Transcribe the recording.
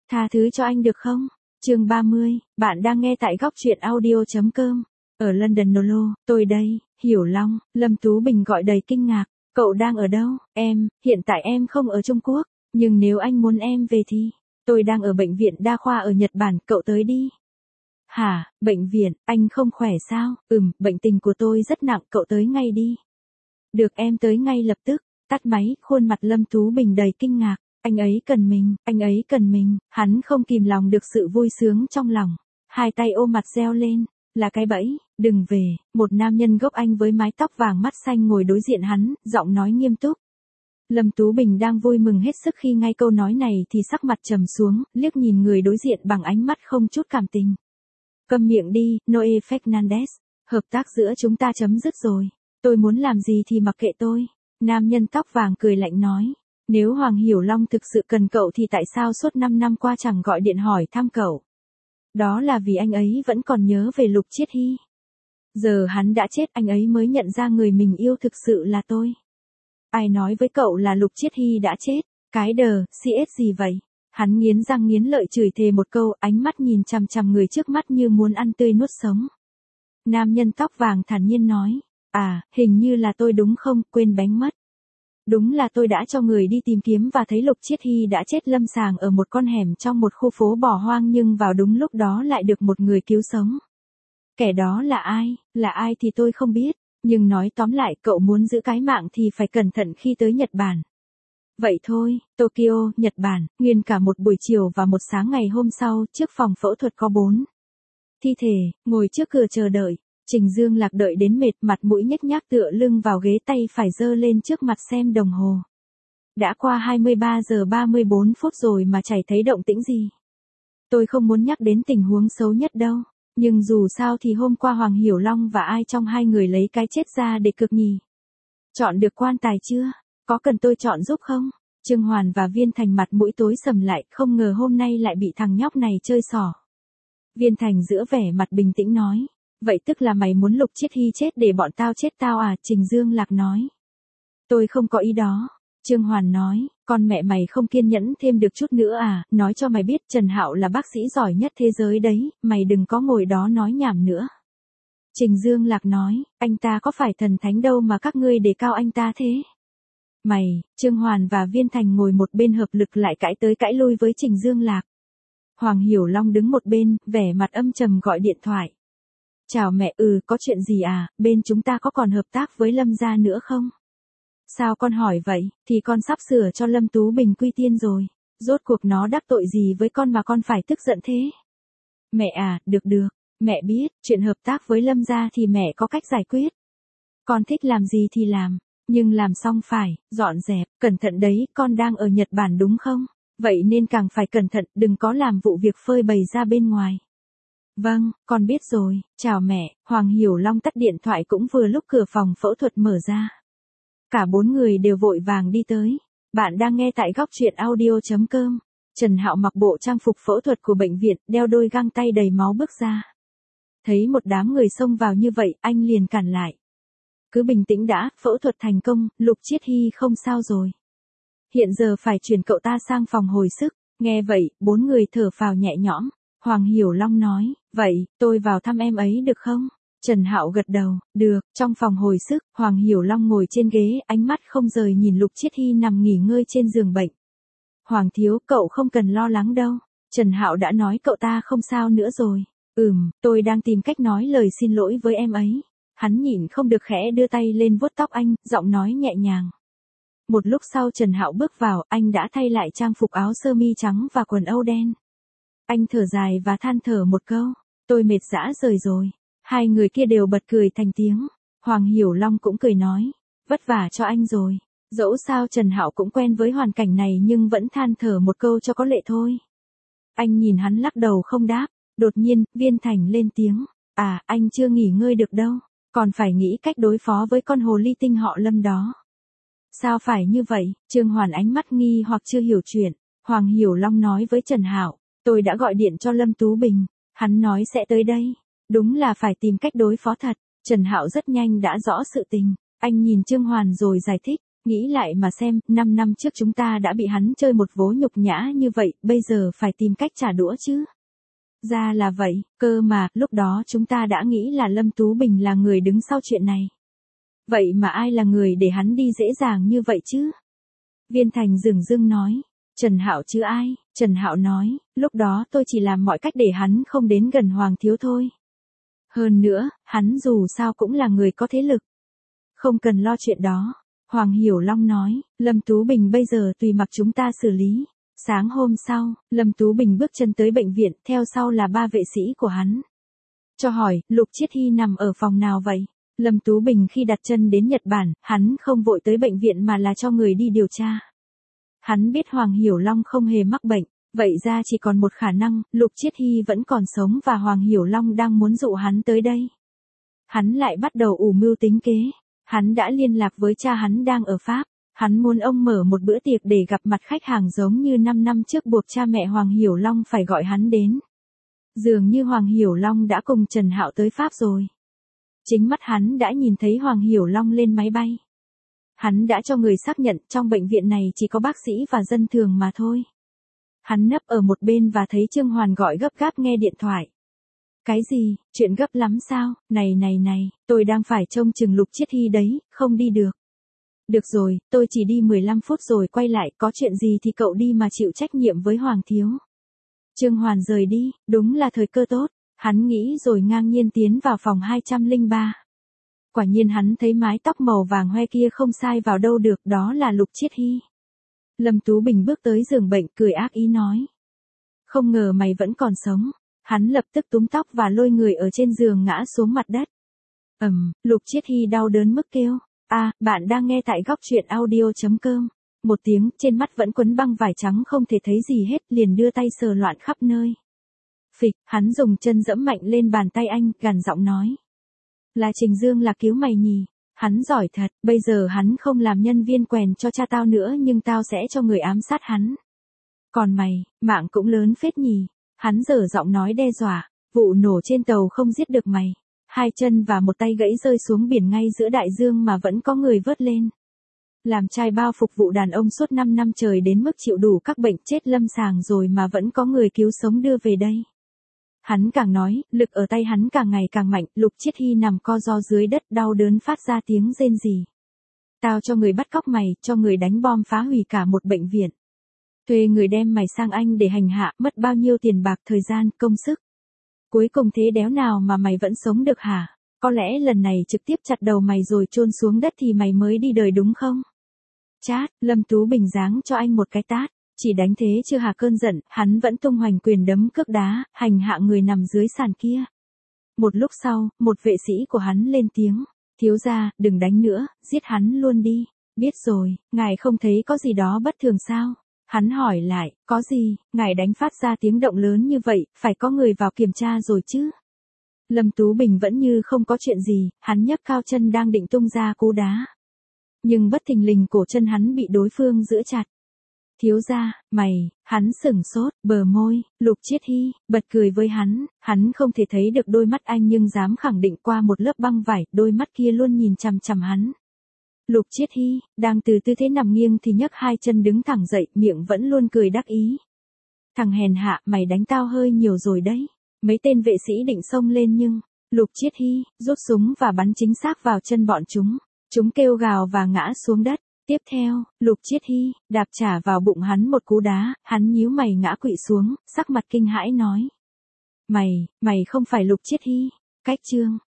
Tha thứ cho anh được không? Chương 30, bạn đang nghe tại góc truyện audio.com. Ở London Nolo, tôi đây, Hiểu Long, Lâm Tú Bình gọi đầy kinh ngạc. Cậu đang ở đâu? Em, hiện tại em không ở Trung Quốc, nhưng nếu anh muốn em về thì, tôi đang ở bệnh viện đa khoa ở Nhật Bản, cậu tới đi. Hả, bệnh viện, anh không khỏe sao? Bệnh tình của tôi rất nặng, cậu tới ngay đi. Được, em tới ngay lập tức. Tắt máy, khuôn mặt Lâm Tú Bình đầy kinh ngạc. Anh ấy cần mình, hắn không kìm lòng được sự vui sướng trong lòng. Hai tay ôm mặt reo lên, là cái bẫy, đừng về. Một nam nhân gốc Anh với mái tóc vàng mắt xanh ngồi đối diện hắn, giọng nói nghiêm túc. Lâm Tú Bình đang vui mừng hết sức khi nghe câu nói này thì sắc mặt trầm xuống, liếc nhìn người đối diện bằng ánh mắt không chút cảm tình. Câm miệng đi, Noe Fernandez, hợp tác giữa chúng ta chấm dứt rồi. Tôi muốn làm gì thì mặc kệ tôi. Nam nhân tóc vàng cười lạnh nói. Nếu Hoàng Hiểu Long thực sự cần cậu thì tại sao suốt 5 năm qua chẳng gọi điện hỏi thăm cậu? Đó là vì anh ấy vẫn còn nhớ về Lục Chiết Hy. Giờ hắn đã chết, anh ấy mới nhận ra người mình yêu thực sự là tôi. Ai nói với cậu là Lục Chiết Hy đã chết? Cái đờ, CS gì vậy? Hắn nghiến răng nghiến lợi chửi thề một câu, ánh mắt nhìn chằm chằm người trước mắt như muốn ăn tươi nuốt sống. Nam nhân tóc vàng thản nhiên nói. À, hình như là tôi đúng không, quên bén mất. Đúng là tôi đã cho người đi tìm kiếm và thấy Lục Chiết Hy đã chết lâm sàng ở một con hẻm trong một khu phố bỏ hoang, nhưng vào đúng lúc đó lại được một người cứu sống. Kẻ đó là ai thì tôi không biết, nhưng nói tóm lại cậu muốn giữ cái mạng thì phải cẩn thận khi tới Nhật Bản. Vậy thôi, Tokyo, Nhật Bản, nguyên cả một buổi chiều và một sáng ngày hôm sau, trước phòng phẫu thuật có 4 thi thể, ngồi trước cửa chờ đợi. Trình Dương Lạc đợi đến mệt, mặt mũi nhếch nhác tựa lưng vào ghế, tay phải giơ lên trước mặt xem đồng hồ. Đã qua 23 giờ 34 phút rồi mà chả thấy động tĩnh gì. Tôi không muốn nhắc đến tình huống xấu nhất đâu, nhưng dù sao thì hôm qua Hoàng Hiểu Long và ai trong hai người lấy cái chết ra để cược nhỉ? Chọn được quan tài chưa? Có cần tôi chọn giúp không? Trương Hoàn và Viên Thành mặt mũi tối sầm lại, không ngờ hôm nay lại bị thằng nhóc này chơi xỏ. Viên Thành giữa vẻ mặt bình tĩnh nói. Vậy tức là mày muốn Lục Chiết Hy chết để bọn tao chết tao à? Trình Dương Lạc nói. Tôi không có ý đó. Trương Hoàn nói, con mẹ mày không kiên nhẫn thêm được chút nữa à? Nói cho mày biết Trần Hạo là bác sĩ giỏi nhất thế giới đấy, mày đừng có ngồi đó nói nhảm nữa. Trình Dương Lạc nói, anh ta có phải thần thánh đâu mà các ngươi đề cao anh ta thế? Mày, Trương Hoàn và Viên Thành ngồi một bên hợp lực lại cãi tới cãi lui với Trình Dương Lạc. Hoàng Hiểu Long đứng một bên, vẻ mặt âm trầm gọi điện thoại. Chào mẹ, có chuyện gì à, bên chúng ta có còn hợp tác với Lâm gia nữa không? Sao con hỏi vậy, thì con sắp sửa cho Lâm Tú Bình quy tiên rồi. Rốt cuộc nó đắc tội gì với con mà con phải tức giận thế? Mẹ à, được, mẹ biết, chuyện hợp tác với Lâm gia thì mẹ có cách giải quyết. Con thích làm gì thì làm, nhưng làm xong phải, dọn dẹp, cẩn thận đấy, con đang ở Nhật Bản đúng không? Vậy nên càng phải cẩn thận, đừng có làm vụ việc phơi bày ra bên ngoài. Vâng, con biết rồi, chào mẹ. Hoàng Hiểu Long tắt điện thoại cũng vừa lúc cửa phòng phẫu thuật mở ra. Cả 4 người đều vội vàng đi tới. Bạn đang nghe tại góc truyện audio.com. Trần Hạo mặc bộ trang phục phẫu thuật của bệnh viện, đeo đôi găng tay đầy máu bước ra. Thấy một đám người xông vào như vậy, anh liền cản lại. Cứ bình tĩnh đã, phẫu thuật thành công, Lục Chiết Hy không sao rồi. Hiện giờ phải chuyển cậu ta sang phòng hồi sức. Nghe vậy, 4 người thở phào nhẹ nhõm. Hoàng Hiểu Long nói, vậy, tôi vào thăm em ấy được không? Trần Hạo gật đầu, được. Trong phòng hồi sức, Hoàng Hiểu Long ngồi trên ghế, ánh mắt không rời nhìn Lục Chiết Hy nằm nghỉ ngơi trên giường bệnh. Hoàng thiếu, cậu không cần lo lắng đâu. Trần Hạo đã nói cậu ta không sao nữa rồi. Tôi đang tìm cách nói lời xin lỗi với em ấy. Hắn nhịn không được khẽ đưa tay lên vuốt tóc anh, giọng nói nhẹ nhàng. Một lúc sau Trần Hạo bước vào, anh đã thay lại trang phục áo sơ mi trắng và quần âu đen. Anh thở dài và than thở một câu, tôi mệt rã rời rồi. Hai người kia đều bật cười thành tiếng. Hoàng Hiểu Long cũng cười nói, vất vả cho anh rồi. Dẫu sao Trần Hạo cũng quen với hoàn cảnh này nhưng vẫn than thở một câu cho có lệ thôi. Anh nhìn hắn lắc đầu không đáp. Đột nhiên, Viên Thành lên tiếng. À, anh chưa nghỉ ngơi được đâu. Còn phải nghĩ cách đối phó với con hồ ly tinh họ Lâm đó. Sao phải như vậy? Trương Hoàn ánh mắt nghi hoặc chưa hiểu chuyện. Hoàng Hiểu Long nói với Trần Hạo. Tôi đã gọi điện cho Lâm Tú Bình. Hắn nói sẽ tới đây. Đúng là phải tìm cách đối phó thật. Trần Hạo rất nhanh đã rõ sự tình. Anh nhìn Trương Hoàn rồi giải thích. Nghĩ lại mà xem, 5 năm trước chúng ta đã bị hắn chơi một vố nhục nhã như vậy, bây giờ phải tìm cách trả đũa chứ. Ra là vậy, cơ mà, lúc đó chúng ta đã nghĩ là Lâm Tú Bình là người đứng sau chuyện này. Vậy mà ai là người để hắn đi dễ dàng như vậy chứ? Viên Thành dửng dưng nói. Trần Hạo chứ ai? Trần Hạo nói, lúc đó tôi chỉ làm mọi cách để hắn không đến gần Hoàng thiếu thôi. Hơn nữa, hắn dù sao cũng là người có thế lực. Không cần lo chuyện đó. Hoàng Hiểu Long nói, Lâm Tú Bình bây giờ tùy mặc chúng ta xử lý. Sáng hôm sau, Lâm Tú Bình bước chân tới bệnh viện, theo sau là 3 vệ sĩ của hắn. Cho hỏi, Lục Chiết Hy nằm ở phòng nào vậy? Lâm Tú Bình khi đặt chân đến Nhật Bản, hắn không vội tới bệnh viện mà là cho người đi điều tra. Hắn biết Hoàng Hiểu Long không hề mắc bệnh, vậy ra chỉ còn một khả năng, Lục Chiết Hy vẫn còn sống và Hoàng Hiểu Long đang muốn dụ hắn tới đây. Hắn lại bắt đầu ủ mưu tính kế. Hắn đã liên lạc với cha hắn đang ở Pháp. Hắn muốn ông mở một bữa tiệc để gặp mặt khách hàng giống như 5 năm trước buộc cha mẹ Hoàng Hiểu Long phải gọi hắn đến. Dường như Hoàng Hiểu Long đã cùng Trần Hạo tới Pháp rồi. Chính mắt hắn đã nhìn thấy Hoàng Hiểu Long lên máy bay. Hắn đã cho người xác nhận trong bệnh viện này chỉ có bác sĩ và dân thường mà thôi. Hắn nấp ở một bên và thấy Trương Hoàn gọi gấp gáp nghe điện thoại. Cái gì, chuyện gấp lắm sao, này, tôi đang phải trông chừng Lục Chiết Hy đấy, không đi được. Được rồi, tôi chỉ đi 15 phút rồi quay lại, có chuyện gì thì cậu đi mà chịu trách nhiệm với Hoàng thiếu. Trương Hoàn rời đi, đúng là thời cơ tốt, hắn nghĩ rồi ngang nhiên tiến vào phòng 203. Quả nhiên hắn thấy mái tóc màu vàng hoe kia không sai vào đâu được, đó là Lục Chiết Hy. Lâm Tú Bình bước tới giường bệnh cười ác ý nói. Không ngờ mày vẫn còn sống. Hắn lập tức túm tóc và lôi người ở trên giường ngã xuống mặt đất. Lục Chiết Hy đau đớn mức kêu. Bạn đang nghe tại góc truyện audio.com. Một tiếng, trên mắt vẫn quấn băng vải trắng không thể thấy gì hết, liền đưa tay sờ loạn khắp nơi. Phịch, hắn dùng chân dẫm mạnh lên bàn tay anh, gằn giọng nói. Là Trình Dương là cứu mày nhỉ? Hắn giỏi thật, bây giờ hắn không làm nhân viên quèn cho cha tao nữa nhưng tao sẽ cho người ám sát hắn. Còn mày, mạng cũng lớn phết nhỉ? Hắn dở giọng nói đe dọa, vụ nổ trên tàu không giết được mày. 2 chân và một tay gãy rơi xuống biển ngay giữa đại dương mà vẫn có người vớt lên. Làm trai bao phục vụ đàn ông suốt 5 năm trời đến mức chịu đủ các bệnh chết lâm sàng rồi mà vẫn có người cứu sống đưa về đây. Hắn càng nói, lực ở tay hắn càng ngày càng mạnh, Lục Chiết Hy nằm co ro dưới đất đau đớn phát ra tiếng rên rỉ. Tao cho người bắt cóc mày, cho người đánh bom phá hủy cả một bệnh viện. Thuê người đem mày sang Anh để hành hạ, mất bao nhiêu tiền bạc, thời gian, công sức. Cuối cùng thế đéo nào mà mày vẫn sống được hả? Có lẽ lần này trực tiếp chặt đầu mày rồi chôn xuống đất thì mày mới đi đời đúng không? Chát, Lâm Tú Bình giáng cho anh một cái tát. Chỉ đánh thế chưa hà cơn giận, hắn vẫn tung hoành quyền đấm cước đá, hành hạ người nằm dưới sàn kia. Một lúc sau, một vệ sĩ của hắn lên tiếng. Thiếu gia, đừng đánh nữa, giết hắn luôn đi. Biết rồi, ngài không thấy có gì đó bất thường sao? Hắn hỏi lại, có gì, ngài đánh phát ra tiếng động lớn như vậy, phải có người vào kiểm tra rồi chứ? Lâm Tú Bình vẫn như không có chuyện gì, hắn nhấc cao chân đang định tung ra cú đá. Nhưng bất thình lình cổ chân hắn bị đối phương giữ chặt. Thiếu gia, mày, hắn sửng sốt, bờ môi, Lục Chiết Hy, bật cười với hắn không thể thấy được đôi mắt anh nhưng dám khẳng định qua một lớp băng vải, đôi mắt kia luôn nhìn chằm chằm hắn. Lục Chiết Hy, đang từ tư thế nằm nghiêng thì nhấc 2 chân đứng thẳng dậy, miệng vẫn luôn cười đắc ý. Thằng hèn hạ, mày đánh tao hơi nhiều rồi đấy. Mấy tên vệ sĩ định xông lên nhưng, Lục Chiết Hy, rút súng và bắn chính xác vào chân bọn chúng. Chúng kêu gào và ngã xuống đất. Tiếp theo, Lục Chiết Hy, đạp trả vào bụng hắn một cú đá, hắn nhíu mày ngã quỵ xuống, sắc mặt kinh hãi nói. Mày không phải Lục Chiết Hy. Cách chương.